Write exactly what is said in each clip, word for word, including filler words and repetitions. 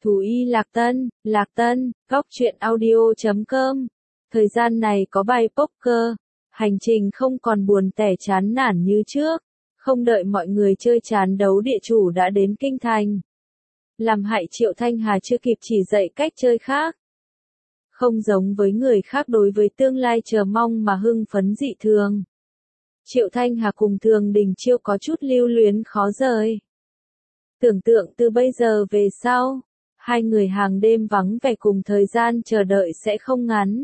Thú y Lạc Tân, Lạc Tân, góc truyện audio chấm com. Thời gian này có bài poker, hành trình không còn buồn tẻ chán nản như trước. Không đợi mọi người chơi chán đấu địa chủ đã đến kinh thành. Làm hại Triệu Thanh Hà chưa kịp chỉ dạy cách chơi khác. Không giống với người khác đối với tương lai chờ mong mà hưng phấn dị thường. Triệu Thanh Hà cùng Thường Đình Chiêu có chút lưu luyến khó rời. Tưởng tượng từ bây giờ về sau, hai người hàng đêm vắng vẻ cùng thời gian chờ đợi sẽ không ngắn.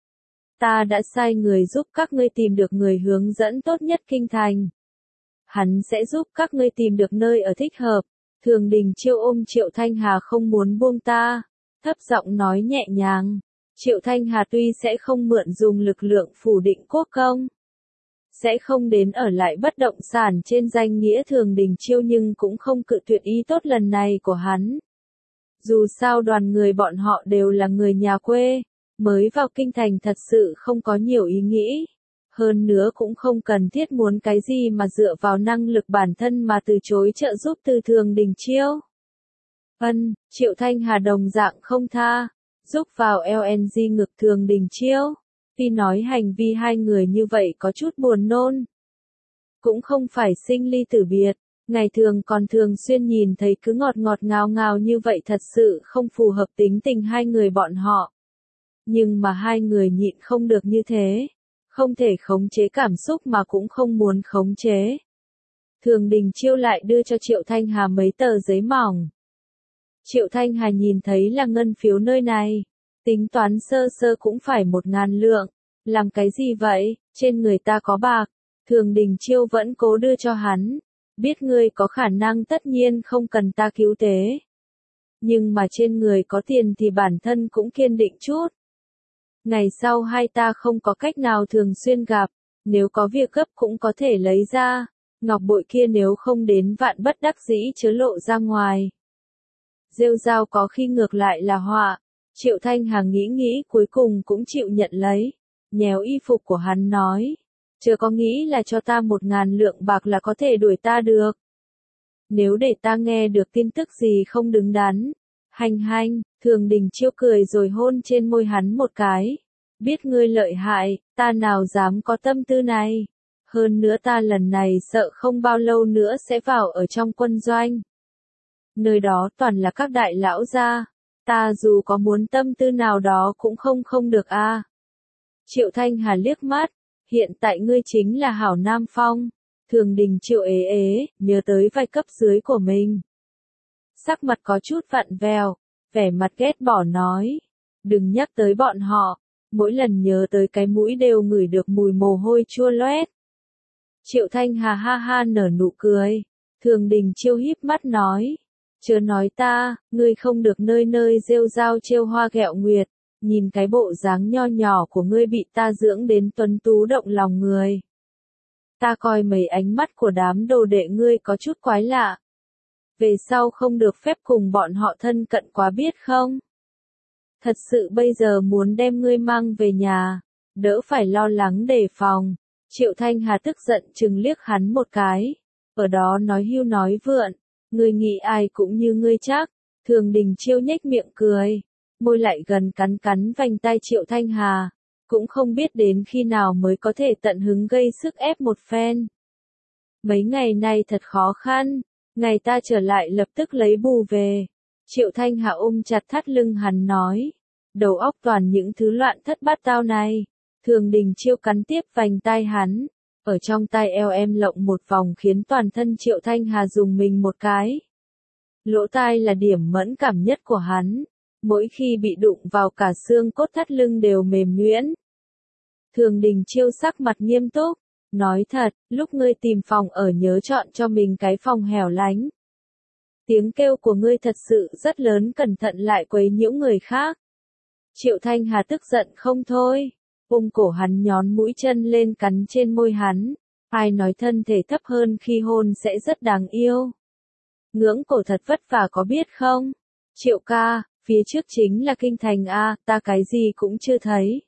Ta đã sai người giúp các ngươi tìm được người hướng dẫn tốt nhất kinh thành. Hắn sẽ giúp các ngươi tìm được nơi ở thích hợp. Thường Đình Chiêu ôm Triệu Thanh Hà không muốn buông ta, thấp giọng nói nhẹ nhàng. Triệu Thanh Hà tuy sẽ không mượn dùng lực lượng phủ định quốc công, sẽ không đến ở lại bất động sản trên danh nghĩa Thường Đình Chiêu, nhưng cũng không cự tuyệt ý tốt lần này của hắn. Dù sao đoàn người bọn họ đều là người nhà quê, mới vào kinh thành thật sự không có nhiều ý nghĩ. Hơn nữa cũng không cần thiết muốn cái gì mà dựa vào năng lực bản thân mà từ chối trợ giúp từ Thường Đình Chiêu. Ân, Triệu Thanh Hà đồng dạng không tha, giúp vào lờ en giê ngực Thường Đình Chiêu. Tuy nói hành vi hai người như vậy có chút buồn nôn, cũng không phải sinh ly tử biệt, ngày thường còn thường xuyên nhìn thấy cứ ngọt ngọt ngào ngào như vậy thật sự không phù hợp tính tình hai người bọn họ. Nhưng mà hai người nhịn không được như thế, không thể khống chế cảm xúc mà cũng không muốn khống chế. Thường Đình Chiêu lại đưa cho Triệu Thanh Hà mấy tờ giấy mỏng. Triệu Thanh Hà nhìn thấy là ngân phiếu nơi này, tính toán sơ sơ cũng phải một ngàn lượng. Làm cái gì vậy, trên người ta có bạc. Thường Đình Chiêu vẫn cố đưa cho hắn. Biết ngươi có khả năng tất nhiên không cần ta cứu tế. Nhưng mà trên người có tiền thì bản thân cũng kiên định chút. Ngày sau hai ta không có cách nào thường xuyên gặp, nếu có việc gấp cũng có thể lấy ra. Ngọc bội kia nếu không đến vạn bất đắc dĩ chớ lộ ra ngoài. Rêu rao có khi ngược lại là họa. Triệu Thanh Hà nghĩ nghĩ cuối cùng cũng chịu nhận lấy. Nhéo y phục của hắn nói. Chưa có nghĩ là cho ta một ngàn lượng bạc là có thể đuổi ta được. Nếu để ta nghe được tin tức gì không đứng đắn. Hành hành, Thường Đình Chiêu cười rồi hôn trên môi hắn một cái. Biết ngươi lợi hại, ta nào dám có tâm tư này. Hơn nữa ta lần này sợ không bao lâu nữa sẽ vào ở trong quân doanh. Nơi đó toàn là các đại lão gia. Ta dù có muốn tâm tư nào đó cũng không không được a. À. Triệu Thanh Hà liếc mắt, hiện tại ngươi chính là Hảo Nam Phong. Thường Đình Chiêu ế ế, nhớ tới vai cấp dưới của mình. Sắc mặt có chút vặn vẹo, vẻ mặt ghét bỏ nói. Đừng nhắc tới bọn họ, mỗi lần nhớ tới cái mũi đều ngửi được mùi mồ hôi chua loét. Triệu Thanh Hà ha ha nở nụ cười. Thường Đình Chiêu híp mắt nói. Chớ nói ta, ngươi không được nơi nơi rêu rao trêu hoa ghẹo nguyệt. Nhìn cái bộ dáng nho nhỏ của ngươi bị ta dưỡng đến tuấn tú động lòng người. Ta coi mấy ánh mắt của đám đồ đệ ngươi có chút quái lạ. Về sau không được phép cùng bọn họ thân cận quá biết không? Thật sự bây giờ muốn đem ngươi mang về nhà, đỡ phải lo lắng đề phòng. Triệu Thanh Hà tức giận chừng liếc hắn một cái. Ở đó nói hưu nói vượn, ngươi nghĩ ai cũng như ngươi chắc. Thường Đình Chiêu nhếch miệng cười. Môi lại gần cắn cắn vành tai Triệu Thanh Hà, cũng không biết đến khi nào mới có thể tận hứng gây sức ép một phen. Mấy ngày nay thật khó khăn, ngày ta trở lại lập tức lấy bù về. Triệu Thanh Hà ôm chặt thắt lưng hắn nói, đầu óc toàn những thứ loạn thất bát tao này. Thường Đình Chiêu cắn tiếp vành tai hắn, ở trong tai eo em lộng một vòng khiến toàn thân Triệu Thanh Hà dùng mình một cái. Lỗ tai là điểm mẫn cảm nhất của hắn. Mỗi khi bị đụng vào cả xương cốt thắt lưng đều mềm nhuyễn. Thường Đình Chiêu sắc mặt nghiêm túc, nói thật, lúc ngươi tìm phòng ở nhớ chọn cho mình cái phòng hẻo lánh. Tiếng kêu của ngươi thật sự rất lớn, cẩn thận lại quấy nhiễu người khác. Triệu Thanh Hà tức giận không thôi, ôm cổ hắn nhón mũi chân lên cắn trên môi hắn. Ai nói thân thể thấp hơn khi hôn sẽ rất đáng yêu. Ngưỡng cổ thật vất vả có biết không? Triệu ca. Phía trước chính là kinh thành a, ta cái gì cũng chưa thấy.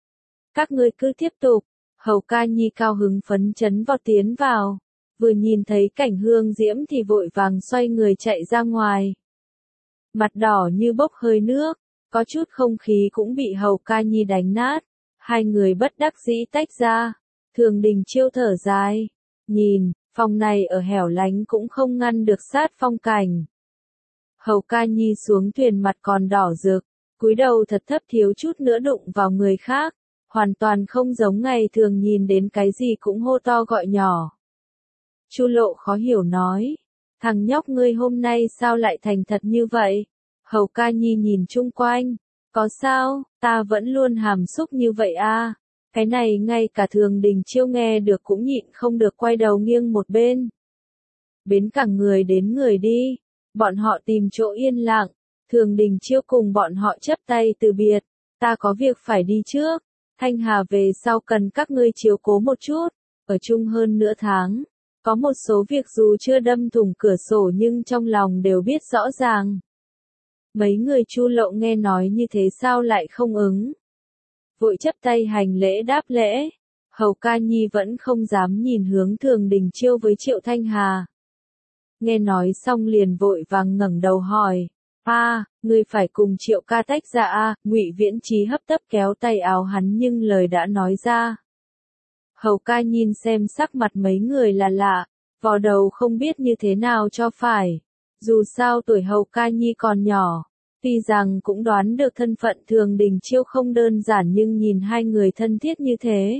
Các ngươi cứ tiếp tục. Hầu ca nhi cao hứng phấn chấn vào tiến vào. Vừa nhìn thấy cảnh hương diễm thì vội vàng xoay người chạy ra ngoài. mặt đỏ như bốc hơi nước, có chút không khí cũng bị Hầu Ca Nhi đánh nát. Hai người bất đắc dĩ tách ra, Thường Đình Chiêu thở dài, nhìn, phòng này ở hẻo lánh cũng không ngăn được sát phong cảnh. Hầu Ca Nhi xuống thuyền mặt còn đỏ rực, cúi đầu thật thấp thiếu chút nữa đụng vào người khác, hoàn toàn không giống ngày thường nhìn đến cái gì cũng hô to gọi nhỏ. Chu Lộ khó hiểu nói, thằng nhóc ngươi hôm nay sao lại thành thật như vậy? Hầu Ca Nhi nhìn chung quanh, có sao, ta vẫn luôn hàm xúc như vậy à? Cái này ngay cả Thường Đình Chiêu nghe được cũng nhịn không được quay đầu nghiêng một bên. Bến cảng người đến người đi, bọn họ tìm chỗ yên lặng, Thường Đình Chiêu cùng bọn họ chấp tay từ biệt, ta có việc phải đi trước, Thanh Hà về sau cần các ngươi chiếu cố một chút, ở chung hơn nửa tháng, có một số việc dù chưa đâm thủng cửa sổ nhưng trong lòng đều biết rõ ràng. Mấy người Chu Lộ nghe nói như thế sao lại không ứng. Vội chấp tay hành lễ đáp lễ, Hầu Ca Nhi vẫn không dám nhìn hướng Thường Đình Chiêu với Triệu Thanh Hà. Nghe nói xong liền vội vàng ngẩng đầu hỏi, a, ngươi phải cùng Triệu ca tách ra a? Ngụy Viễn Chí hấp tấp kéo tay áo hắn nhưng lời đã nói ra. Hầu Ca nhìn xem sắc mặt mấy người là lạ, vò đầu không biết như thế nào cho phải. Dù sao tuổi Hầu Ca Nhi còn nhỏ, tuy rằng cũng đoán được thân phận Thường Đình Chiêu không đơn giản nhưng nhìn hai người thân thiết như thế.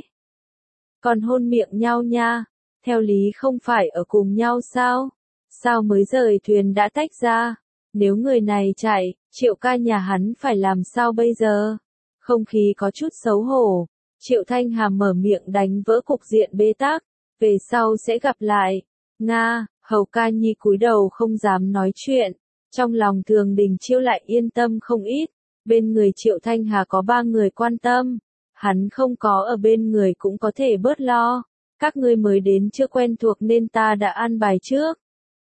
Còn hôn miệng nhau nha, theo lý không phải ở cùng nhau sao? Sao mới rời thuyền đã tách ra? Nếu người này chạy, Triệu ca nhà hắn phải làm sao bây giờ? Không khí có chút xấu hổ. Triệu Thanh Hà mở miệng đánh vỡ cục diện bế tắc, về sau sẽ gặp lại. Nga, Hầu Ca Nhi cúi đầu không dám nói chuyện, trong lòng Thường Đình Chiêu lại yên tâm không ít, bên người Triệu Thanh Hà có ba người quan tâm, hắn không có ở bên người cũng có thể bớt lo, các ngươi mới đến chưa quen thuộc nên ta đã an bài trước.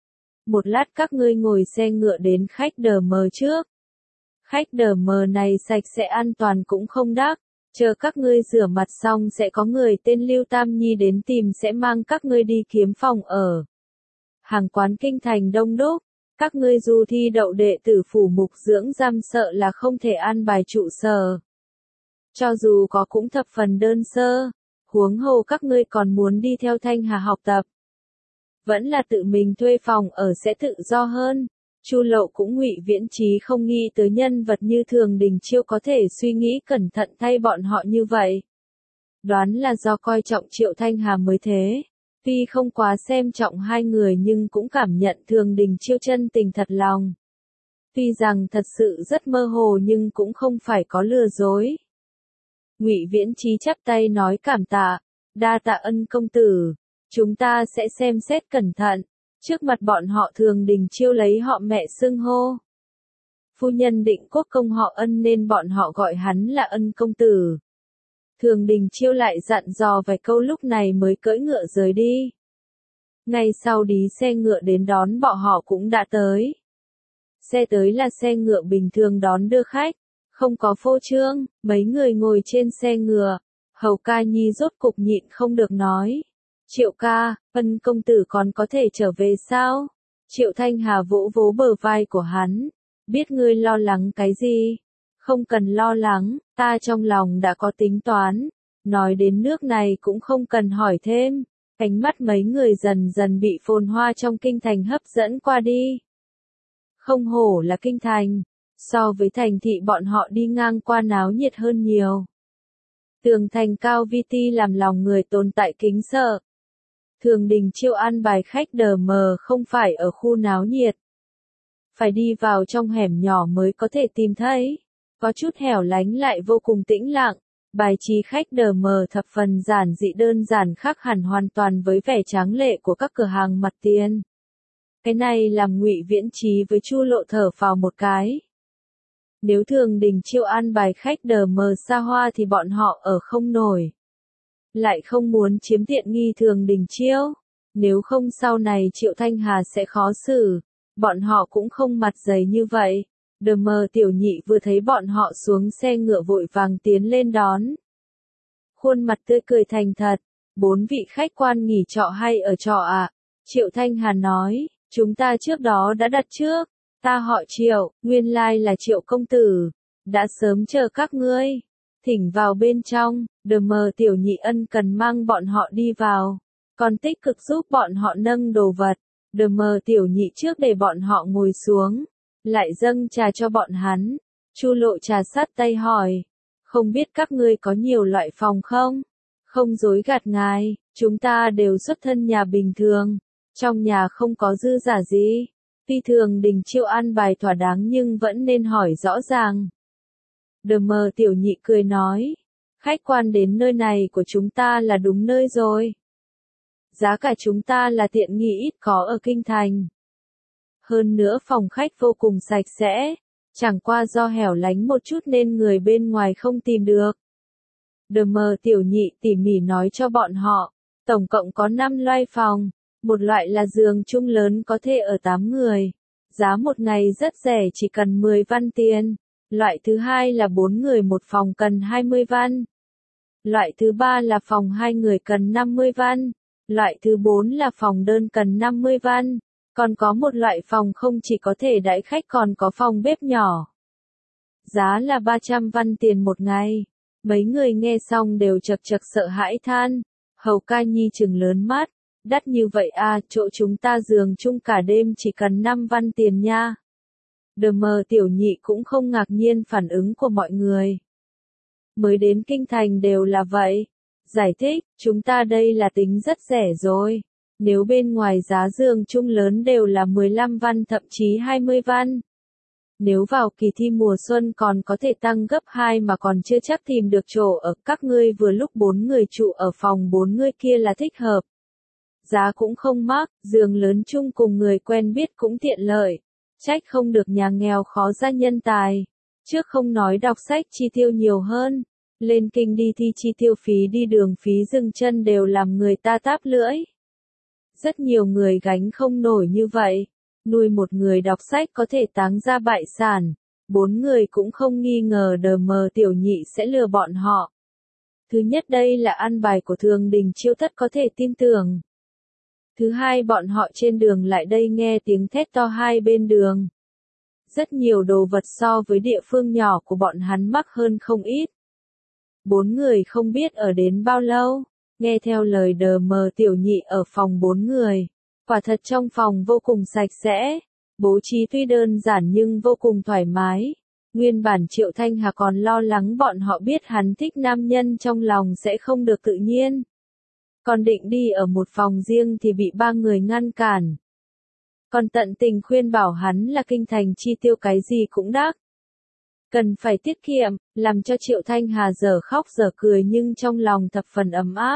Một lát các ngươi ngồi xe ngựa đến khách đờ mờ trước. Khách đờ mờ này sạch sẽ an toàn cũng không đắt. Chờ các ngươi rửa mặt xong sẽ có người tên Lưu Tam Nhi đến tìm sẽ mang các ngươi đi kiếm phòng ở. Hàng quán kinh thành đông đúc, các ngươi dù thi đậu đệ tử phủ mục dưỡng giam sợ là không thể an bài trụ sở. Cho dù có cũng thập phần đơn sơ, huống hồ các ngươi còn muốn đi theo Thanh Hà học tập. Vẫn là tự mình thuê phòng ở sẽ tự do hơn. Chu Lộ cũng Ngụy Viễn Chí không nghĩ tới nhân vật như Thường Đình Chiêu có thể suy nghĩ cẩn thận thay bọn họ như vậy. Đoán là do coi trọng Triệu Thanh Hà mới thế. Tuy không quá xem trọng hai người nhưng cũng cảm nhận Thường Đình Chiêu chân tình thật lòng. Tuy rằng thật sự rất mơ hồ nhưng cũng không phải có lừa dối. Ngụy Viễn Chí chắp tay nói cảm tạ, đa tạ ân công tử, chúng ta sẽ xem xét cẩn thận. Trước mặt bọn họ Thường Đình Chiêu lấy họ mẹ xưng hô. Phu nhân Định Quốc công họ Ân nên bọn họ gọi hắn là Ân công tử. Thường Đình Chiêu lại dặn dò vài câu lúc này mới cưỡi ngựa rời đi. Ngay sau đi xe ngựa đến đón bọn họ cũng đã tới. Xe tới là xe ngựa bình thường đón đưa khách, không có phô trương, mấy người ngồi trên xe ngựa. Hầu Ca Nhi rốt cục nhịn không được nói. Triệu ca, Ân công tử còn có thể trở về sao? Triệu Thanh Hà vỗ vỗ bờ vai của hắn. Biết ngươi lo lắng cái gì? Không cần lo lắng, ta trong lòng đã có tính toán. Nói đến nước này cũng không cần hỏi thêm. Ánh mắt mấy người dần dần bị phồn hoa trong kinh thành hấp dẫn qua đi. Không hổ là kinh thành. So với thành thị bọn họ đi ngang qua náo nhiệt hơn nhiều. Tường thành cao vi ti làm lòng người tồn tại kính sợ. Thường Đình Chiêu an bài khách đờ mờ không phải ở khu náo nhiệt. Phải đi vào trong hẻm nhỏ mới có thể tìm thấy. Có chút hẻo lánh lại vô cùng tĩnh lặng. Bài trí khách đờ mờ thập phần giản dị đơn giản khác hẳn hoàn toàn với vẻ tráng lệ của các cửa hàng mặt tiền. Cái này làm Ngụy Viễn Chí với Chu Lộ thở phào một cái. Nếu Thường Đình Chiêu an bài khách đờ mờ xa hoa thì bọn họ ở không nổi. Lại không muốn chiếm tiện nghi Thường Đình Chiêu. Nếu không sau này Triệu Thanh Hà sẽ khó xử. Bọn họ cũng không mặt dày như vậy. Đờ mờ tiểu nhị vừa thấy bọn họ xuống xe ngựa vội vàng tiến lên đón. Khuôn mặt tươi cười thành thật. Bốn vị khách quan nghỉ trọ hay ở trọ ạ? À? Triệu Thanh Hà nói, chúng ta trước đó đã đặt trước. Ta họ Triệu, nguyên lai là Triệu công tử, đã sớm chờ các ngươi. Thỉnh vào bên trong, đờ mờ tiểu nhị ân cần mang bọn họ đi vào, còn tích cực giúp bọn họ nâng đồ vật. Đờ mờ tiểu nhị trước để bọn họ ngồi xuống, lại dâng trà cho bọn hắn. Chu Lộ trà sát tay hỏi, không biết các ngươi có nhiều loại phòng không? Không dối gạt ngài, chúng ta đều xuất thân nhà bình thường, trong nhà không có dư giả gì. Phi thường Đình Chiêu an bài thỏa đáng nhưng vẫn nên hỏi rõ ràng. Đờ mờ tiểu nhị cười nói, khách quan đến nơi này của chúng ta là đúng nơi rồi. Giá cả chúng ta là tiện nghi ít có ở kinh thành. Hơn nữa phòng khách vô cùng sạch sẽ, chẳng qua do hẻo lánh một chút nên người bên ngoài không tìm được. Đờ mờ tiểu nhị tỉ mỉ nói cho bọn họ, tổng cộng có năm loại phòng, một loại là giường chung lớn có thể ở tám người, giá một ngày rất rẻ chỉ cần mười văn tiền. Loại thứ hai là bốn người một phòng cần hai mươi văn. Loại thứ ba là phòng hai người cần năm mươi văn. Loại thứ bốn là phòng đơn cần năm mươi văn. Còn có một loại phòng không chỉ có thể đãi khách còn có phòng bếp nhỏ. Giá là ba trăm văn tiền một ngày. Mấy người nghe xong đều chật chật sợ hãi than. Hầu ca nhi trừng lớn mắt. Đắt như vậy à, chỗ chúng ta giường chung cả đêm chỉ cần năm văn tiền nha. Đờ mờ tiểu nhị cũng không ngạc nhiên phản ứng của mọi người. Mới đến kinh thành đều là vậy. Giải thích, chúng ta đây là tính rất rẻ rồi. Nếu bên ngoài giá giường chung lớn đều là mười lăm văn thậm chí hai mươi văn. Nếu vào kỳ thi mùa xuân còn có thể tăng gấp hai mà còn chưa chắc tìm được chỗ ở. Các ngươi vừa lúc bốn người trụ ở phòng bốn người kia là thích hợp. Giá cũng không mắc, giường lớn chung cùng người quen biết cũng tiện lợi. Trách không được nhà nghèo khó ra nhân tài. Trước không nói đọc sách chi tiêu nhiều hơn. Lên kinh đi thi chi tiêu phí đi đường phí dừng chân đều làm người ta táp lưỡi. Rất nhiều người gánh không nổi như vậy. Nuôi một người đọc sách có thể táng ra bại sản. Bốn người cũng không nghi ngờ đờ mờ tiểu nhị sẽ lừa bọn họ. Thứ nhất đây là ăn bài của Thường Đình Chiêu thất có thể tin tưởng. Thứ hai bọn họ trên đường lại đây nghe tiếng thét to hai bên đường. Rất nhiều đồ vật so với địa phương nhỏ của bọn hắn mắc hơn không ít. Bốn người không biết ở đến bao lâu, nghe theo lời đờ mờ tiểu nhị ở phòng bốn người. Quả thật trong phòng vô cùng sạch sẽ, bố trí tuy đơn giản nhưng vô cùng thoải mái. Nguyên bản Triệu Thanh Hà còn lo lắng bọn họ biết hắn thích nam nhân trong lòng sẽ không được tự nhiên. Còn định đi ở một phòng riêng thì bị ba người ngăn cản. Còn tận tình khuyên bảo hắn là kinh thành chi tiêu cái gì cũng đắt. Cần phải tiết kiệm, làm cho Triệu Thanh Hà dở khóc dở cười nhưng trong lòng thập phần ấm áp.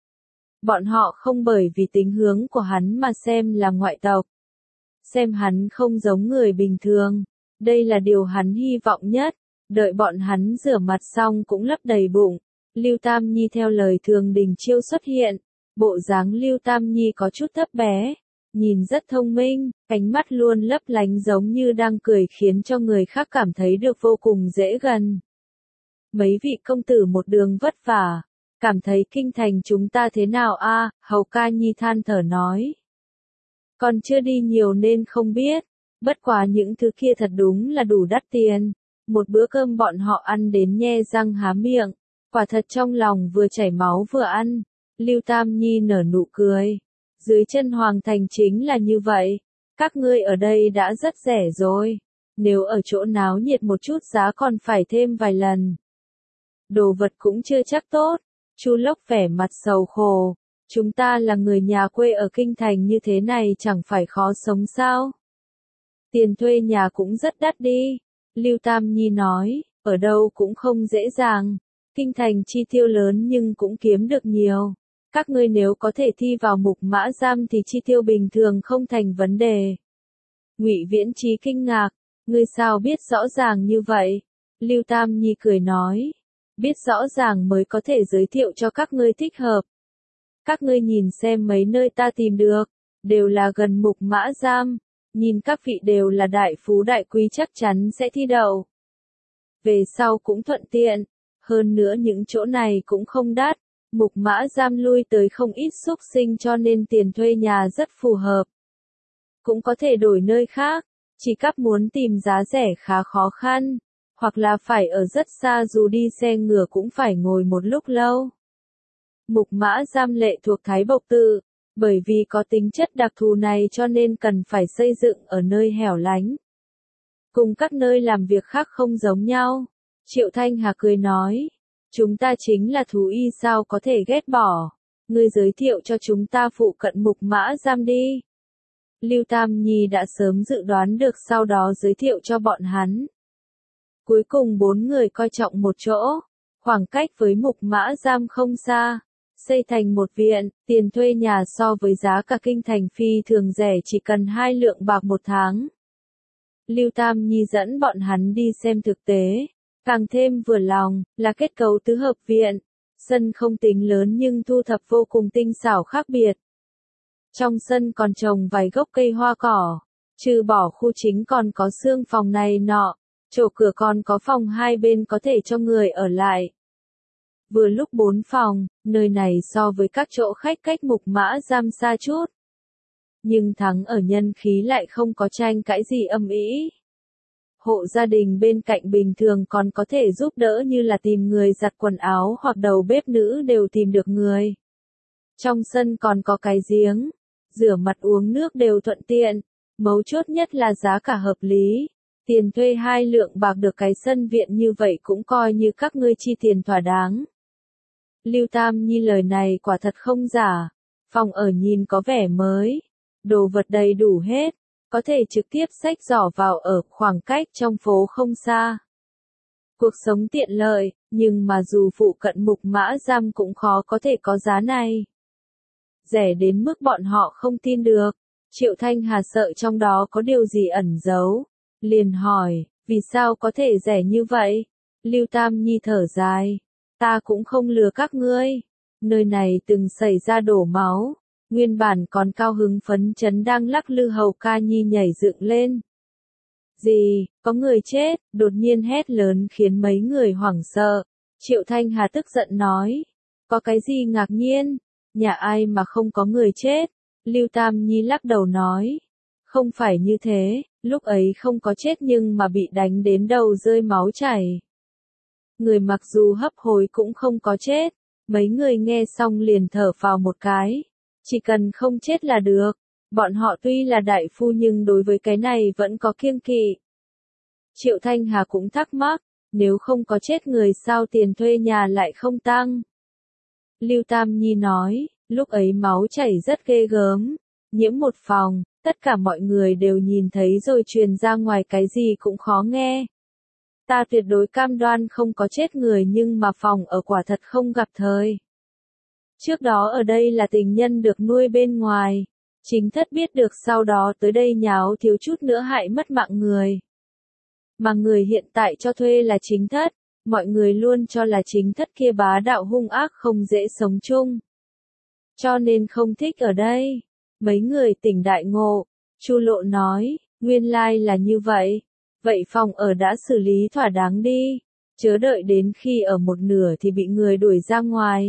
Bọn họ không bởi vì tính hướng của hắn mà xem là ngoại tộc. Xem hắn không giống người bình thường. Đây là điều hắn hy vọng nhất. Đợi bọn hắn rửa mặt xong cũng lấp đầy bụng. Lưu Tam Nhi theo lời Thường Đình Chiêu xuất hiện. Bộ dáng Lưu Tam Nhi có chút thấp bé. Nhìn rất thông minh, ánh mắt luôn lấp lánh giống như đang cười khiến cho người khác cảm thấy được vô cùng dễ gần. Mấy vị công tử một đường vất vả. Cảm thấy kinh thành chúng ta thế nào a? À, Hầu ca nhi than thở nói. Còn chưa đi nhiều nên không biết. Bất quá những thứ kia thật đúng là đủ đắt tiền. Một bữa cơm bọn họ ăn đến nhe răng há miệng. Quả thật trong lòng vừa chảy máu vừa ăn. Lưu Tam Nhi nở nụ cười. Dưới chân Hoàng Thành chính là như vậy. Các ngươi ở đây đã rất rẻ rồi. Nếu ở chỗ náo nhiệt một chút giá còn phải thêm vài lần. Đồ vật cũng chưa chắc tốt. Chu Lốc vẻ mặt sầu khổ. Chúng ta là người nhà quê ở kinh thành như thế này chẳng phải khó sống sao? Tiền thuê nhà cũng rất đắt đi. Lưu Tam Nhi nói, ở đâu cũng không dễ dàng. Kinh thành chi tiêu lớn nhưng cũng kiếm được nhiều. Các ngươi nếu có thể thi vào mục mã giam thì chi tiêu bình thường không thành vấn đề. Ngụy Viễn Chí kinh ngạc, ngươi sao biết rõ ràng như vậy? Lưu Tam Nhi cười nói, biết rõ ràng mới có thể giới thiệu cho các ngươi thích hợp. Các ngươi nhìn xem mấy nơi ta tìm được, đều là gần mục mã giam, nhìn các vị đều là đại phú đại quý chắc chắn sẽ thi đậu. Về sau cũng thuận tiện, hơn nữa những chỗ này cũng không đắt, mục mã giam lui tới không ít xúc sinh cho nên tiền thuê nhà rất phù hợp. Cũng có thể đổi nơi khác, Chỉ cấp muốn tìm giá rẻ khá khó khăn, hoặc là phải ở rất xa dù đi xe ngựa cũng phải ngồi một lúc lâu. Mục Mã Giam lệ thuộc Thái Bộc Tự, bởi vì có tính chất đặc thù này cho nên cần phải xây dựng ở nơi hẻo lánh. Cùng các nơi làm việc khác không giống nhau. Triệu Thanh Hà cười nói, chúng ta chính là thú y sao có thể ghét bỏ, ngươi giới thiệu cho chúng ta phụ cận Mục Mã Giam đi. Lưu Tam Nhi đã sớm dự đoán được sau đó giới thiệu cho bọn hắn. Cuối cùng bốn người coi trọng một chỗ, khoảng cách với Mục Mã Giam không xa, xây thành một viện, tiền thuê nhà so với giá cả kinh thành phi thường rẻ chỉ cần hai lượng bạc một tháng. Lưu Tam Nhi dẫn bọn hắn đi xem thực tế, càng thêm vừa lòng, là kết cấu tứ hợp viện, sân không tính lớn nhưng thu thập vô cùng tinh xảo khác biệt. Trong sân còn trồng vài gốc cây hoa cỏ, trừ bỏ khu chính còn có xương phòng này nọ, chỗ cửa còn có phòng hai bên có thể cho người ở lại. Vừa lúc bốn phòng, nơi này so với các chỗ khách cách Mục Mã Giam xa chút. Nhưng thắng ở nhân khí lại không có tranh cãi gì âm ĩ. Hộ gia đình bên cạnh bình thường còn có thể giúp đỡ như là tìm người giặt quần áo hoặc đầu bếp nữ đều tìm được người. Trong sân còn có cái giếng, rửa mặt uống nước đều thuận tiện, mấu chốt nhất là giá cả hợp lý. Tiền thuê hai lượng bạc được cái sân viện như vậy cũng coi như các ngươi chi tiền thỏa đáng. Lưu Tam Nhi lời này quả thật không giả, phòng ở nhìn có vẻ mới, đồ vật đầy đủ hết, có thể trực tiếp xách giỏ vào ở, khoảng cách trong phố không xa. Cuộc sống tiện lợi, nhưng mà dù phụ cận Mục Mã Giam cũng khó có thể có giá này. Rẻ đến mức bọn họ không tin được, Triệu Thanh Hà sợ trong đó có điều gì ẩn giấu, liền hỏi, vì sao có thể rẻ như vậy? Lưu Tam Nhi thở dài, ta cũng không lừa các ngươi, nơi này từng xảy ra đổ máu, nguyên bản còn cao hứng phấn chấn đang lắc lư Hầu Ca Nhi nhảy dựng lên. Gì, có người chết, đột nhiên hét lớn khiến mấy người hoảng sợ. Triệu Thanh Hà tức giận nói, có cái gì ngạc nhiên, nhà ai mà không có người chết? Lưu Tam Nhi lắc đầu nói, không phải như thế, lúc ấy không có chết nhưng mà bị đánh đến đầu rơi máu chảy. Người mặc dù hấp hối cũng không có chết, mấy người nghe xong liền thở phào một cái, chỉ cần không chết là được, bọn họ tuy là đại phu nhưng đối với cái này vẫn có kiêng kỵ. Triệu Thanh Hà cũng thắc mắc, nếu không có chết người sao tiền thuê nhà lại không tăng? Lưu Tam Nhi nói, lúc ấy máu chảy rất ghê gớm, nhiễm một phòng, tất cả mọi người đều nhìn thấy rồi truyền ra ngoài cái gì cũng khó nghe. Ta tuyệt đối cam đoan không có chết người nhưng mà phòng ở quả thật không gặp thời. Trước đó ở đây là tình nhân được nuôi bên ngoài, chính thất biết được sau đó tới đây nháo thiếu chút nữa hại mất mạng người. Mà người hiện tại cho thuê là chính thất, mọi người luôn cho là chính thất kia bá đạo hung ác không dễ sống chung. Cho nên không thích ở đây. Mấy người tỉnh đại ngộ, Chu Lộ nói, nguyên lai là như vậy. Vậy phòng ở đã xử lý thỏa đáng đi, chớ đợi đến khi ở một nửa thì bị người đuổi ra ngoài.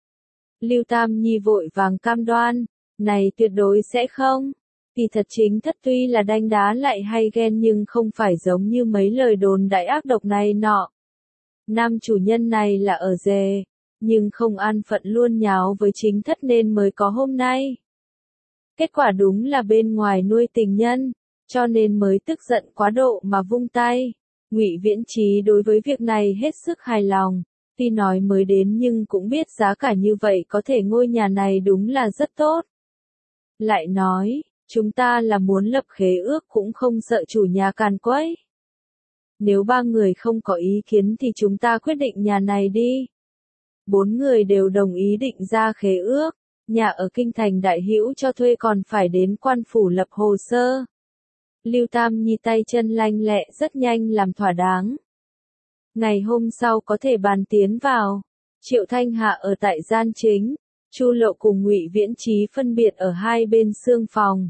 Lưu Tam Nhi vội vàng cam đoan, này tuyệt đối sẽ không. Kỳ thật chính thất tuy là đanh đá lại hay ghen nhưng không phải giống như mấy lời đồn đại ác độc này nọ. Nam chủ nhân này là ở dề, nhưng không an phận luôn nháo với chính thất nên mới có hôm nay. Kết quả đúng là bên ngoài nuôi tình nhân, cho nên mới tức giận quá độ mà vung tay. Ngụy Viễn Chí đối với việc này hết sức hài lòng, tuy nói mới đến nhưng cũng biết giá cả như vậy có thể ngôi nhà này đúng là rất tốt. Lại nói, chúng ta là muốn lập khế ước cũng không sợ chủ nhà càn quấy. Nếu ba người không có ý kiến thì chúng ta quyết định nhà này đi. Bốn người đều đồng ý định ra khế ước, nhà ở kinh thành đại hữu cho thuê còn phải đến quan phủ lập hồ sơ. Lưu Tam Nhi tay chân lanh lẹ rất nhanh làm thỏa đáng. Ngày hôm sau có thể bàn tiến vào. Triệu Thanh Hạ ở tại gian chính, Chu Lộ cùng Ngụy Viễn Chí phân biệt ở hai bên xương phòng.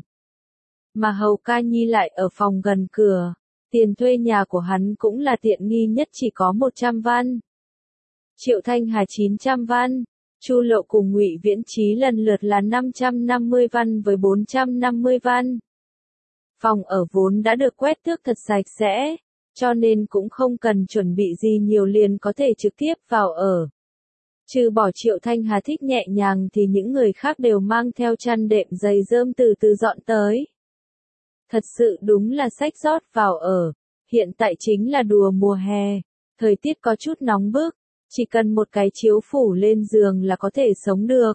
Mà Hầu Ca Nhi lại ở phòng gần cửa. Tiền thuê nhà của hắn cũng là tiện nghi nhất chỉ có một trăm văn. Triệu Thanh Hà chín trăm văn, Chu Lộ cùng Ngụy Viễn Chí lần lượt là năm trăm năm mươi văn với bốn trăm năm mươi văn. Phòng ở vốn đã được quét tước thật sạch sẽ, cho nên cũng không cần chuẩn bị gì nhiều liền có thể trực tiếp vào ở. Trừ bỏ Triệu Thanh Hà thích nhẹ nhàng thì những người khác đều mang theo chăn đệm giày rơm từ từ dọn tới. Thật sự đúng là xách rót vào ở. Hiện tại chính là đùa mùa hè, thời tiết có chút nóng bức, chỉ cần một cái chiếu phủ lên giường là có thể sống được.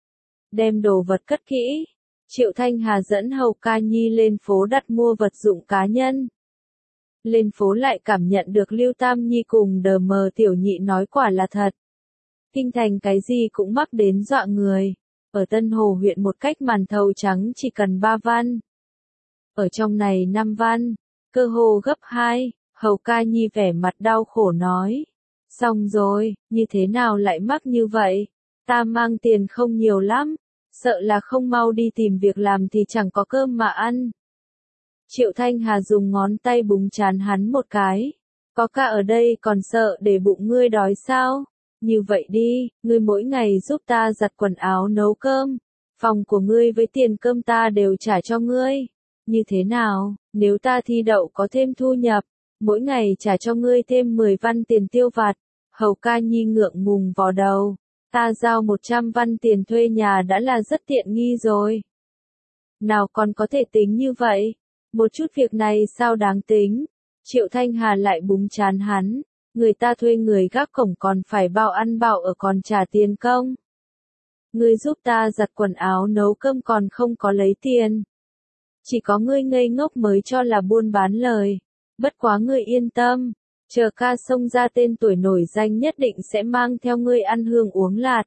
Đem đồ vật cất kỹ, Triệu Thanh Hà dẫn Hầu Ca Nhi lên phố đặt mua vật dụng cá nhân. Lên phố lại cảm nhận được Lưu Tam Nhi cùng đờ mờ tiểu nhị nói quả là thật. Kinh thành cái gì cũng mắc đến dọa người. Ở Tân Hồ huyện một cách màn thầu trắng chỉ cần ba văn. Ở trong này năm văn, cơ hồ gấp hai, Hầu Ca Nhi vẻ mặt đau khổ nói. Xong rồi, như thế nào lại mắc như vậy? Ta mang tiền không nhiều lắm, sợ là không mau đi tìm việc làm thì chẳng có cơm mà ăn. Triệu Thanh Hà dùng ngón tay búng trán hắn một cái. Có ca ở đây còn sợ để bụng ngươi đói sao? Như vậy đi, ngươi mỗi ngày giúp ta giặt quần áo nấu cơm. Phòng của ngươi với tiền cơm ta đều trả cho ngươi. Như thế nào, nếu ta thi đậu có thêm thu nhập, mỗi ngày trả cho ngươi thêm mười văn tiền tiêu vặt. Hầu Ca Nhi ngượng ngùng vò đầu. Ta giao một trăm văn tiền thuê nhà đã là rất tiện nghi rồi. Nào còn có thể tính như vậy? Một chút việc này sao đáng tính? Triệu Thanh Hà lại búng trán hắn. Người ta thuê người gác cổng còn phải bao ăn bao ở còn trả tiền công. Ngươi giúp ta giặt quần áo nấu cơm còn không có lấy tiền. Chỉ có ngươi ngây ngốc mới cho là buôn bán lời. Bất quá ngươi yên tâm. Chờ ca xông ra tên tuổi nổi danh nhất định sẽ mang theo ngươi ăn hương uống lạt.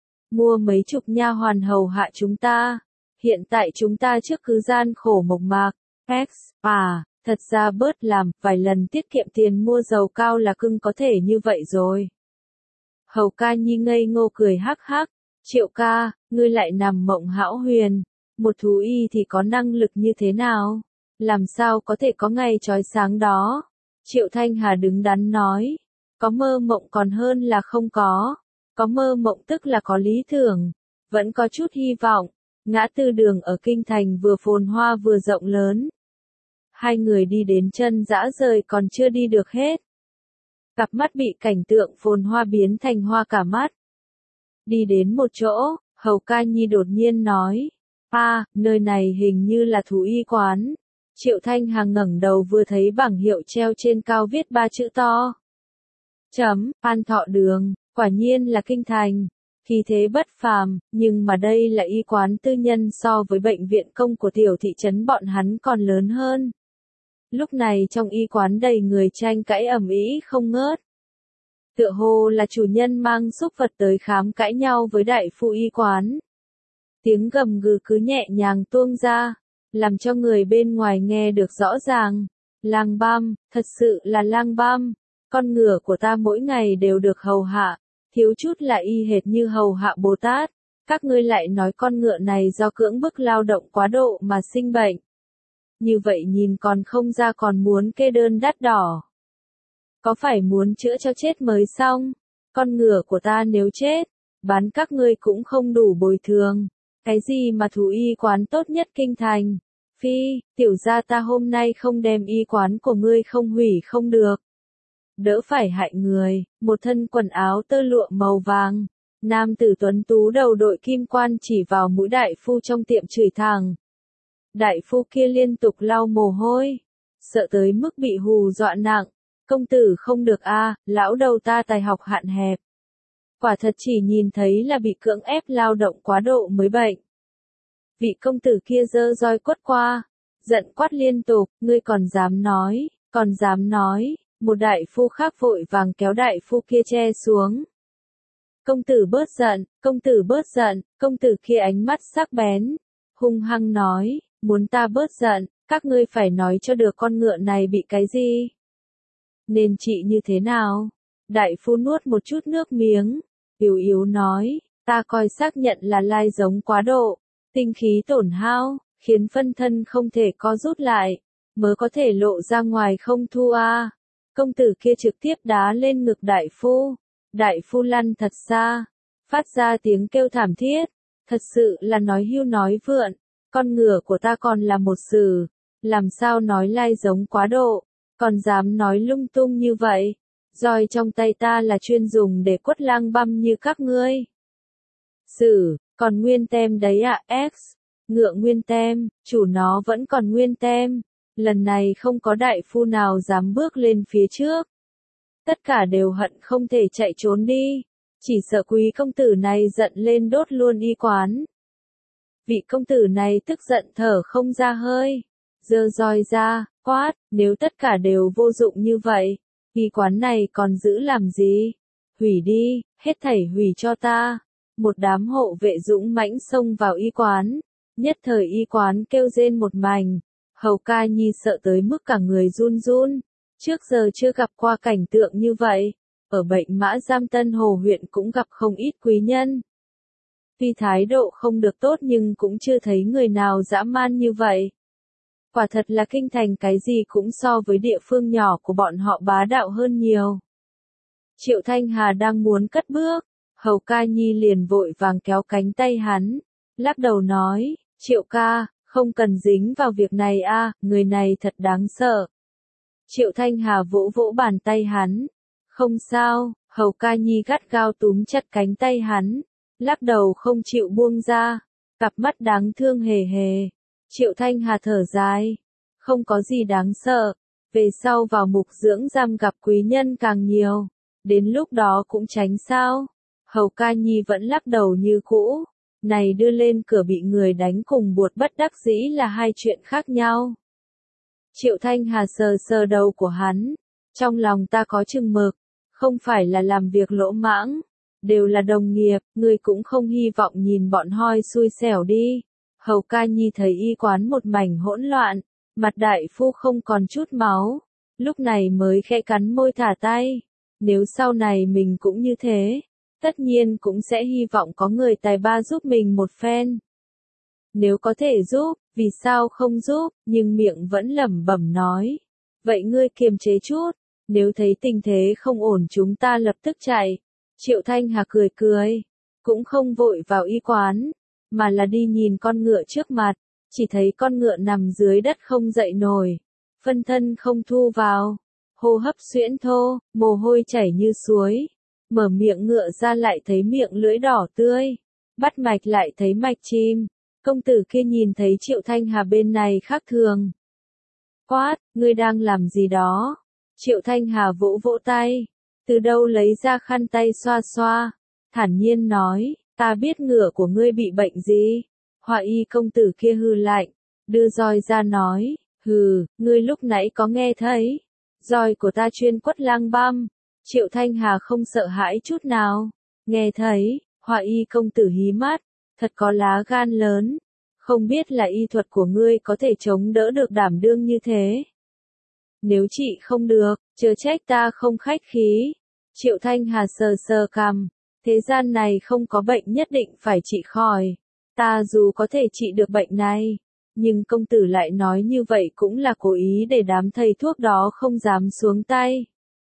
Mua mấy chục nha hoàn hầu hạ chúng ta. Hiện tại chúng ta trước cứ gian khổ mộc mạc. X, à, thật ra bớt làm, vài lần tiết kiệm tiền mua dầu cao là cưng có thể như vậy rồi. Hầu Ca Nhi ngây ngô cười hắc hắc. Triệu ca, ngươi lại nằm mộng hão huyền. Một thú y thì có năng lực như thế nào? Làm sao có thể có ngày chói sáng đó? Triệu Thanh Hà đứng đắn nói. Có mơ mộng còn hơn là không có. Có mơ mộng tức là có lý tưởng. Vẫn có chút hy vọng. Ngã tư đường ở Kinh Thành vừa phồn hoa vừa rộng lớn. Hai người đi đến chân dã rời còn chưa đi được hết. Cặp mắt bị cảnh tượng phồn hoa biến thành hoa cả mắt. Đi đến một chỗ, Hầu Ca Nhi đột nhiên nói. À, nơi này hình như là thú y quán. Triệu Thanh Hà ngẩng đầu vừa thấy bảng hiệu treo trên cao viết ba chữ to. Chấm, An Thọ Đường, quả nhiên là Kinh Thành. Khí thế bất phàm, nhưng mà đây là y quán tư nhân so với bệnh viện công của tiểu thị trấn bọn hắn còn lớn hơn. Lúc này trong y quán đầy người tranh cãi ầm ĩ không ngớt. Tựa hồ là chủ nhân mang súc vật tới khám cãi nhau với đại phu y quán. Tiếng gầm gừ cứ nhẹ nhàng tuông ra, làm cho người bên ngoài nghe được rõ ràng. Lang băm, thật sự là lang băm. Con ngựa của ta mỗi ngày đều được hầu hạ, thiếu chút là y hệt như hầu hạ Bồ Tát. Các ngươi lại nói con ngựa này do cưỡng bức lao động quá độ mà sinh bệnh. Như vậy nhìn còn không ra còn muốn kê đơn đắt đỏ. Có phải muốn chữa cho chết mới xong? Con ngựa của ta nếu chết, bán các ngươi cũng không đủ bồi thường. Cái gì mà thú y quán tốt nhất Kinh Thành? Phi, tiểu gia ta hôm nay không đem y quán của ngươi không hủy không được. Đỡ phải hại người, một thân quần áo tơ lụa màu vàng. Nam tử tuấn tú đầu đội kim quan chỉ vào mũi đại phu trong tiệm chửi thẳng. Đại phu kia liên tục lau mồ hôi. Sợ tới mức bị hù dọa nặng. Công tử không được a, lão đầu ta tài học hạn hẹp. Quả thật chỉ nhìn thấy là bị cưỡng ép lao động quá độ mới bệnh. Vị công tử kia giơ roi quất qua, giận quát liên tục, ngươi còn dám nói, còn dám nói, một đại phu khác vội vàng kéo đại phu kia che xuống. Công tử bớt giận, công tử bớt giận, công tử kia ánh mắt sắc bén, hung hăng nói, muốn ta bớt giận, các ngươi phải nói cho được con ngựa này bị cái gì. Nên trị như thế nào? Đại phu nuốt một chút nước miếng, yếu yếu nói, ta coi xác nhận là lai giống quá độ, tinh khí tổn hao, khiến phân thân không thể co rút lại, mới có thể lộ ra ngoài không thu a. Công tử kia trực tiếp đá lên ngực đại phu, đại phu lăn thật xa, phát ra tiếng kêu thảm thiết, thật sự là nói hưu nói vượn, con ngựa của ta còn là một sử, làm sao nói lai giống quá độ, còn dám nói lung tung như vậy. Roi trong tay ta là chuyên dùng để quất lang băm như các ngươi. Sử, còn nguyên tem đấy ạ, X. Ngựa nguyên tem, chủ nó vẫn còn nguyên tem. Lần này không có đại phu nào dám bước lên phía trước. Tất cả đều hận không thể chạy trốn đi. Chỉ sợ quý công tử này giận lên đốt luôn y quán. Vị công tử này tức giận thở không ra hơi. Giơ roi ra, quát, nếu tất cả đều vô dụng như vậy, y quán này còn giữ làm gì? Hủy đi, hết thảy hủy cho ta. Một đám hộ vệ dũng mãnh xông vào y quán. Nhất thời y quán kêu rên một mảnh. Hầu Ca Nhi sợ tới mức cả người run run. Trước giờ chưa gặp qua cảnh tượng như vậy. Ở Bệnh Mã Giam Tân Hồ huyện cũng gặp không ít quý nhân. Tuy thái độ không được tốt nhưng cũng chưa thấy người nào dã man như vậy. Quả thật là kinh thành cái gì cũng so với địa phương nhỏ của bọn họ bá đạo hơn nhiều. Triệu Thanh Hà đang muốn cất bước, Hầu Ca Nhi liền vội vàng kéo cánh tay hắn, lắc đầu nói, Triệu ca, không cần dính vào việc này a, người này thật đáng sợ. Triệu Thanh Hà vỗ vỗ bàn tay hắn, không sao, Hầu Ca Nhi gắt gao túm chặt cánh tay hắn, lắc đầu không chịu buông ra, cặp mắt đáng thương hề hề. Triệu Thanh Hà thở dài, không có gì đáng sợ, về sau vào mục dưỡng giam gặp quý nhân càng nhiều, đến lúc đó cũng tránh sao. Hầu Ca Nhi vẫn lắc đầu như cũ, này đưa lên cửa bị người đánh cùng buột bất đắc dĩ là hai chuyện khác nhau. Triệu Thanh Hà sờ sờ đầu của hắn, trong lòng ta có chừng mực, không phải là làm việc lỗ mãng, đều là đồng nghiệp, ngươi cũng không hy vọng nhìn bọn hoi xui xẻo đi. Hầu Ca Nhi thấy y quán một mảnh hỗn loạn, mặt đại phu không còn chút máu, lúc này mới khẽ cắn môi thả tay. Nếu sau này mình cũng như thế, tất nhiên cũng sẽ hy vọng có người tài ba giúp mình một phen. Nếu có thể giúp, vì sao không giúp, nhưng miệng vẫn lẩm bẩm nói. Vậy ngươi kiềm chế chút, nếu thấy tình thế không ổn chúng ta lập tức chạy. Triệu Thanh Hà cười cười, cũng không vội vào y quán, mà là đi nhìn con ngựa trước mặt, chỉ thấy con ngựa nằm dưới đất không dậy nổi, phân thân không thu vào, hô hấp xuyễn thô, mồ hôi chảy như suối, mở miệng ngựa ra lại thấy miệng lưỡi đỏ tươi, bắt mạch lại thấy mạch chim. Công tử kia nhìn thấy Triệu Thanh Hà bên này khác thường. Quát, ngươi đang làm gì đó? Triệu Thanh Hà vỗ vỗ tay, từ đâu lấy ra khăn tay xoa xoa, thản nhiên nói, ta biết ngựa của ngươi bị bệnh gì. Họa y công tử kia hừ lạnh, đưa roi ra nói, hừ, ngươi lúc nãy có nghe thấy, roi của ta chuyên quất lang băm. Triệu Thanh Hà không sợ hãi chút nào, nghe thấy, họa y công tử hí mắt, thật có lá gan lớn, không biết là y thuật của ngươi có thể chống đỡ được đảm đương như thế. Nếu chị không được, chớ trách ta không khách khí. Triệu Thanh Hà sờ sờ cằm, thế gian này không có bệnh nhất định phải trị khỏi. Ta dù có thể trị được bệnh này, nhưng công tử lại nói như vậy cũng là cố ý để đám thầy thuốc đó không dám xuống tay.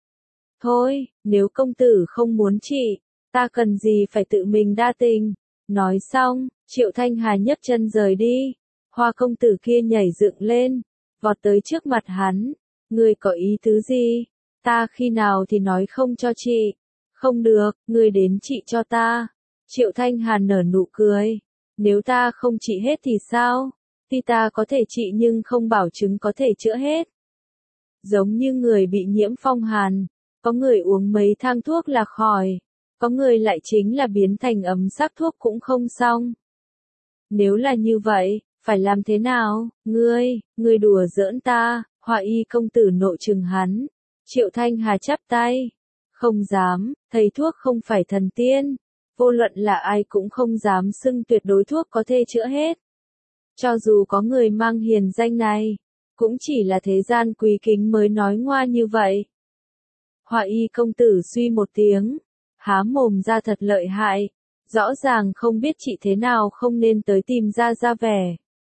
Thôi, nếu công tử không muốn trị, ta cần gì phải tự mình đa tình. Nói xong, Triệu Thanh Hà nhấc chân rời đi. Hoa công tử kia nhảy dựng lên, vọt tới trước mặt hắn. Ngươi có ý tứ gì? Ta khi nào thì nói không cho chị? Không được, ngươi đến trị cho ta. Triệu Thanh Hà nở nụ cười. Nếu ta không trị hết thì sao? Tuy ta có thể trị nhưng không bảo chứng có thể chữa hết. Giống như người bị nhiễm phong hàn, có người uống mấy thang thuốc là khỏi, có người lại chính là biến thành ấm sắc thuốc cũng không xong. Nếu là như vậy, phải làm thế nào? Ngươi, ngươi đùa giỡn ta. Họa y công tử nộ trừng hắn. Triệu Thanh Hà chắp tay. Không dám, thầy thuốc không phải thần tiên. Vô luận là ai cũng không dám xưng tuyệt đối thuốc có thể chữa hết. Cho dù có người mang hiền danh này, cũng chỉ là thế gian quý kính mới nói ngoa như vậy. Họa y công tử suy một tiếng, há mồm ra thật lợi hại, rõ ràng không biết chị thế nào không nên tới tìm ra ra vẻ.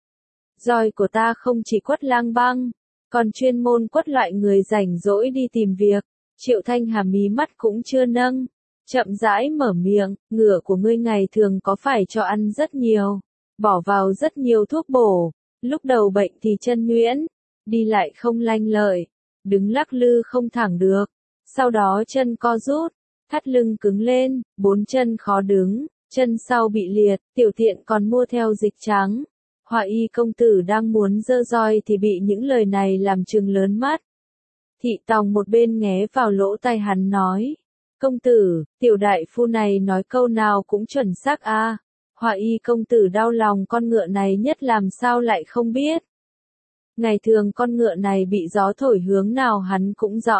Roi của ta không chỉ quất lang băng, còn chuyên môn quất loại người rảnh rỗi đi tìm việc. Triệu Thanh Hà mí mắt cũng chưa nâng, chậm rãi mở miệng, ngựa của ngươi ngày thường có phải cho ăn rất nhiều, bỏ vào rất nhiều thuốc bổ, Lúc đầu bệnh thì chân nhuyễn, đi lại không lanh lợi, đứng lắc lư không thẳng được, sau đó chân co rút, thắt lưng cứng lên, bốn chân khó đứng, chân sau bị liệt, tiểu tiện còn mua theo dịch trắng. Họa y công tử đang muốn giơ roi thì bị những lời này làm trừng lớn mắt. Thị tòng một bên nghé vào lỗ tai hắn nói, công tử, tiểu đại phu này nói câu nào cũng chuẩn xác a. À. Họa y công tử đau lòng con ngựa này nhất làm sao lại không biết. Ngày thường con ngựa này bị gió thổi hướng nào hắn cũng rõ.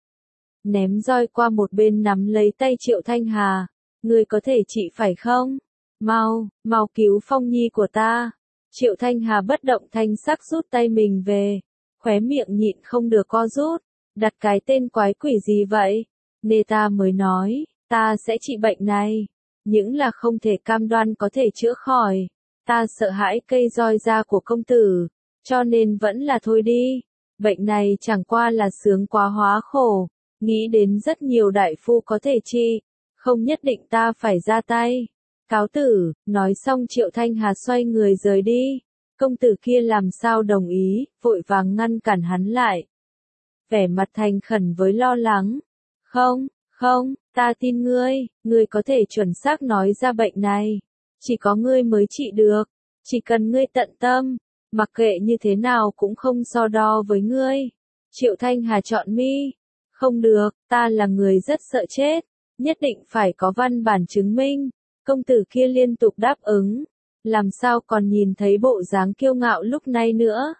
Ném roi qua một bên nắm lấy tay Triệu Thanh Hà, ngươi có thể trị phải không? Mau, mau cứu Phong Nhi của ta. Triệu Thanh Hà bất động thanh sắc rút tay mình về, khóe miệng nhịn không được co rút, đặt cái tên quái quỷ gì vậy? Nê ta mới nói, ta sẽ trị bệnh này, những là không thể cam đoan có thể chữa khỏi, ta sợ hãi cây roi da của công tử, cho nên vẫn là thôi đi, bệnh này chẳng qua là sướng quá hóa khổ, nghĩ đến rất nhiều đại phu có thể trị, không nhất định ta phải ra tay. Cáo tử, nói xong Triệu Thanh Hà xoay người rời đi, công tử kia làm sao đồng ý, vội vàng ngăn cản hắn lại. Vẻ mặt thành khẩn với lo lắng, không, không, ta tin ngươi, ngươi có thể chuẩn xác nói ra bệnh này, chỉ có ngươi mới trị được, chỉ cần ngươi tận tâm, mặc kệ như thế nào cũng không so đo với ngươi. Triệu Thanh Hà chọn mi, không được, ta là người rất sợ chết, nhất định phải có văn bản chứng minh. Công tử kia liên tục đáp ứng, làm sao còn nhìn thấy bộ dáng kiêu ngạo lúc này nữa.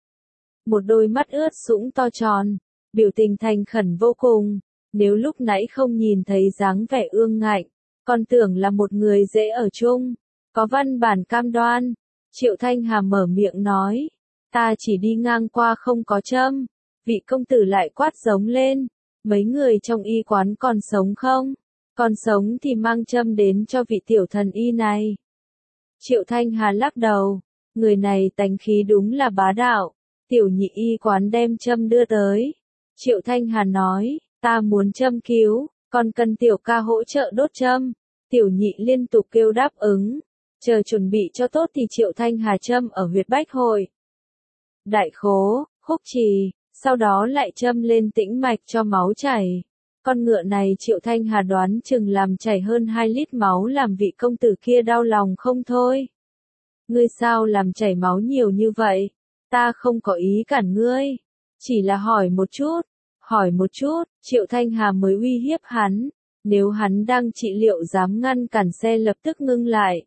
Một đôi mắt ướt sũng to tròn, biểu tình thành khẩn vô cùng, nếu lúc nãy không nhìn thấy dáng vẻ ương ngạnh, còn tưởng là một người dễ ở chung, có văn bản cam đoan. Triệu Thanh Hà mở miệng nói, ta chỉ đi ngang qua không có châm, vị công tử lại quát giống lên, mấy người trong y quán còn sống không? Còn sống thì mang châm đến cho vị tiểu thần y này. Triệu Thanh Hà lắc đầu, người này tánh khí đúng là bá đạo, tiểu nhị y quán đem châm đưa tới. Triệu Thanh Hà nói, ta muốn châm cứu, còn cần tiểu ca hỗ trợ đốt châm. Tiểu nhị liên tục kêu đáp ứng, chờ chuẩn bị cho tốt thì Triệu Thanh Hà châm ở huyệt bách hội, đại khố, khúc trì, sau đó lại châm lên tĩnh mạch cho máu chảy. Con ngựa này Triệu Thanh Hà đoán chừng làm chảy hơn hai lít máu làm vị công tử kia đau lòng không thôi. Ngươi sao làm chảy máu nhiều như vậy? Ta không có ý cản ngươi. Chỉ là hỏi một chút, hỏi một chút, Triệu Thanh Hà mới uy hiếp hắn. Nếu hắn đang trị liệu dám ngăn cản xe lập tức ngưng lại.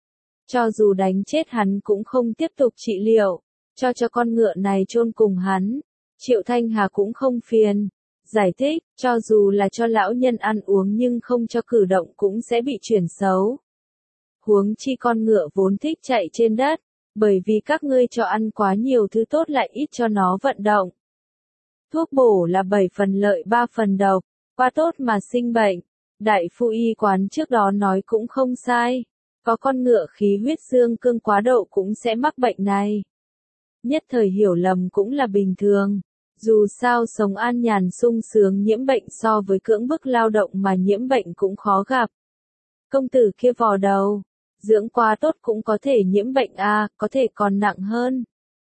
Cho dù đánh chết hắn cũng không tiếp tục trị liệu, cho cho con ngựa này chôn cùng hắn. Triệu Thanh Hà cũng không phiền. Giải thích, cho dù là cho lão nhân ăn uống nhưng không cho cử động cũng sẽ bị chuyển xấu. Huống chi con ngựa vốn thích chạy trên đất, bởi vì các ngươi cho ăn quá nhiều thứ tốt lại ít cho nó vận động. Thuốc bổ là bảy phần lợi ba phần độc, qua tốt mà sinh bệnh. Đại phu y quán trước đó nói cũng không sai, có con ngựa khí huyết dương cương quá độ cũng sẽ mắc bệnh này. Nhất thời hiểu lầm cũng là bình thường. Dù sao sống an nhàn sung sướng nhiễm bệnh so với cưỡng bức lao động mà nhiễm bệnh cũng khó gặp. Công tử kia vò đầu, dưỡng quá tốt cũng có thể nhiễm bệnh à, có thể còn nặng hơn.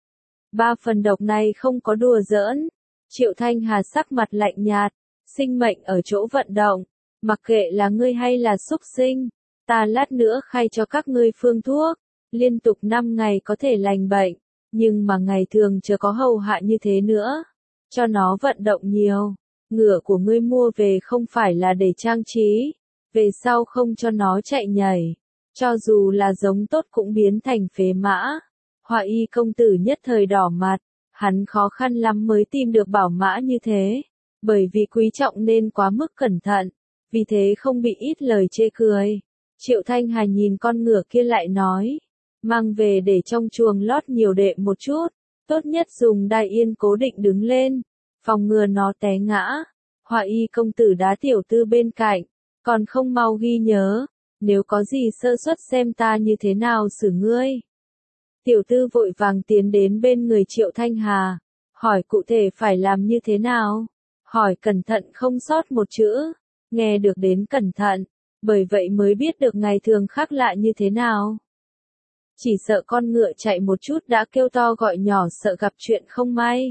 Ba phần độc này không có đùa giỡn. Triệu Thanh Hà sắc mặt lạnh nhạt, sinh mệnh ở chỗ vận động, mặc kệ là ngươi hay là súc sinh, ta lát nữa khai cho các ngươi phương thuốc, liên tục năm ngày có thể lành bệnh, nhưng mà ngày thường chưa có hầu hạ như thế nữa. Cho nó vận động nhiều, ngựa của ngươi mua về không phải là để trang trí, về sau không cho nó chạy nhảy, cho dù là giống tốt cũng biến thành phế mã. Họa y công tử nhất thời đỏ mặt, hắn khó khăn lắm mới tìm được bảo mã như thế, bởi vì quý trọng nên quá mức cẩn thận, vì thế không bị ít lời chê cười. Triệu Thanh Hà nhìn con ngựa kia lại nói, mang về để trong chuồng lót nhiều đệm một chút. Tốt nhất dùng đai yên cố định đứng lên, phòng ngừa nó té ngã. Họa y công tử đá tiểu tư bên cạnh, còn không mau ghi nhớ, nếu có gì sơ suất xem ta như thế nào xử ngươi. Tiểu tư vội vàng tiến đến bên người Triệu Thanh Hà, hỏi cụ thể phải làm như thế nào, hỏi cẩn thận không sót một chữ, nghe được đến cẩn thận, bởi vậy mới biết được ngày thường khác lạ như thế nào. chỉ sợ con ngựa chạy một chút đã kêu to gọi nhỏ sợ gặp chuyện không may.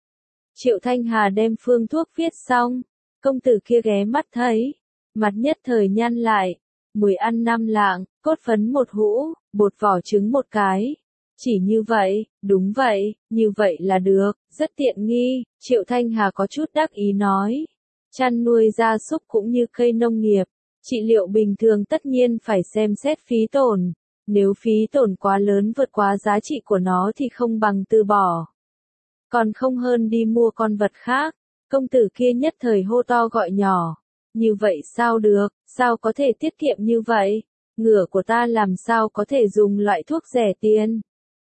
Triệu Thanh Hà đem phương thuốc viết xong, công tử kia ghé mắt thấy, mặt nhất thời nhăn lại, mùi ăn năm lạng, cốt phấn một hũ, bột vỏ trứng một cái. Chỉ như vậy, đúng vậy, như vậy là được, rất tiện nghi, Triệu Thanh Hà có chút đắc ý nói. Chăn nuôi gia súc cũng như cây nông nghiệp, trị liệu bình thường tất nhiên phải xem xét phí tổn, nếu phí tổn quá lớn vượt quá giá trị của nó thì không bằng từ bỏ. Còn không hơn đi mua con vật khác, công tử kia nhất thời hô to gọi nhỏ. Như vậy sao được, sao có thể tiết kiệm như vậy, ngựa của ta làm sao có thể dùng loại thuốc rẻ tiền.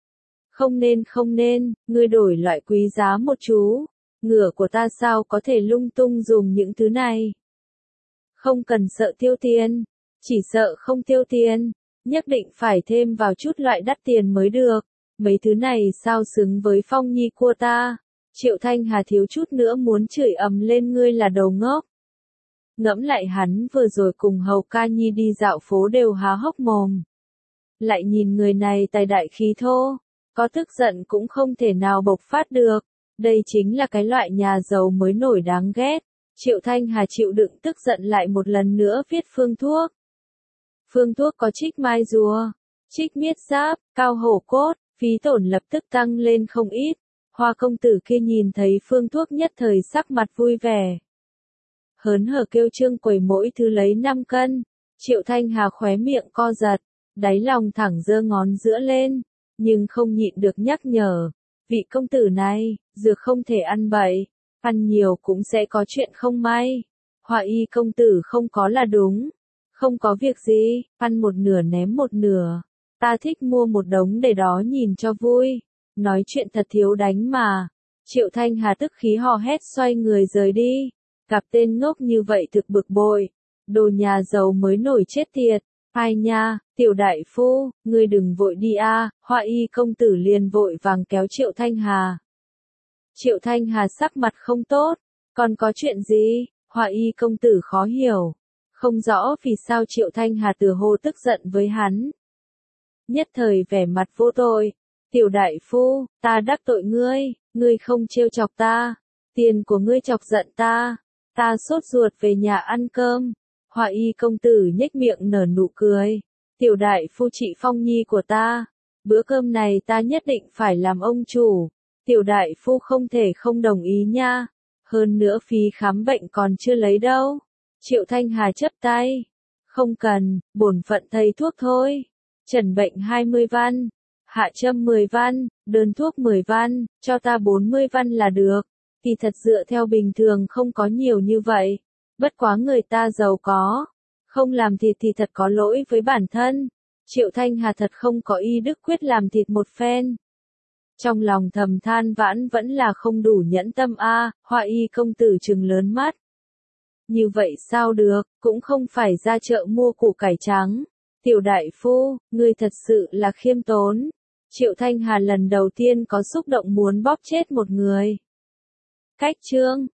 Không nên không nên, ngươi đổi loại quý giá một chú, ngựa của ta sao có thể lung tung dùng những thứ này. Không cần sợ tiêu tiền, chỉ sợ không tiêu tiền, nhất định phải thêm vào chút loại đắt tiền mới được, mấy thứ này sao xứng với Phong Nhi của ta. Triệu Thanh Hà thiếu chút nữa muốn chửi ầm lên ngươi là đầu ngốc. Ngẫm lại hắn vừa rồi cùng Hầu Ca Nhi đi dạo phố đều há hốc mồm. Lại nhìn người này tài đại khí thô, có tức giận cũng không thể nào bộc phát được. Đây chính là cái loại nhà giàu mới nổi đáng ghét. Triệu Thanh Hà chịu đựng tức giận lại một lần nữa viết phương thuốc. Phương thuốc có trích mai rùa, trích miết giáp, cao hổ cốt, phí tổn lập tức tăng lên không ít. Hoa công tử kia nhìn thấy phương thuốc nhất thời sắc mặt vui vẻ. Hớn hở kêu trương quầy mỗi thứ lấy năm cân. Triệu Thanh Hà khóe miệng co giật, đáy lòng thẳng giơ ngón giữa lên, nhưng không nhịn được nhắc nhở. Vị công tử này, dược không thể ăn bậy, ăn nhiều cũng sẽ có chuyện không may. Họa y công tử không có là đúng. Không có việc gì, ăn một nửa ném một nửa. Ta thích mua một đống để đó nhìn cho vui. Nói chuyện thật thiếu đánh mà. Triệu Thanh Hà tức khí hò hét xoay người rời đi. Gặp tên ngốc như vậy thực bực bội. Đồ nhà giàu mới nổi chết tiệt. Ai nha, tiểu đại phu, ngươi đừng vội đi a. À. Họa y công tử liền vội vàng kéo Triệu Thanh Hà. Triệu Thanh Hà sắc mặt không tốt. Còn có chuyện gì? Họa y công tử khó hiểu. Không rõ vì sao Triệu Thanh Hà từ hồ tức giận với hắn. Nhất thời vẻ mặt vô tội. Tiểu đại phu, ta đắc tội ngươi, ngươi không trêu chọc ta. Tiền của ngươi chọc giận ta. Ta sốt ruột về nhà ăn cơm. Họa y công tử nhếch miệng nở nụ cười. Tiểu đại phu trị Phong Nhi của ta. Bữa cơm này ta nhất định phải làm ông chủ. Tiểu đại phu không thể không đồng ý nha. Hơn nữa phí khám bệnh còn chưa lấy đâu. Triệu Thanh Hà chấp tay. Không cần, bổn phận thầy thuốc thôi. Trần bệnh hai mươi văn. Hạ châm mười văn. Đơn thuốc mười văn. Cho ta bốn mươi văn là được. Thì thật dựa theo bình thường không có nhiều như vậy. Bất quá người ta giàu có. Không làm thịt thì thật có lỗi với bản thân. Triệu Thanh Hà thật không có y đức quyết làm thịt một phen. Trong lòng thầm than vãn vẫn là không đủ nhẫn tâm a. À, Họa y công tử trừng lớn mắt. Như vậy sao được, cũng không phải ra chợ mua củ cải trắng. Tiểu đại phu, ngươi thật sự là khiêm tốn. Triệu Thanh Hà lần đầu tiên có xúc động muốn bóp chết một người. Cách chương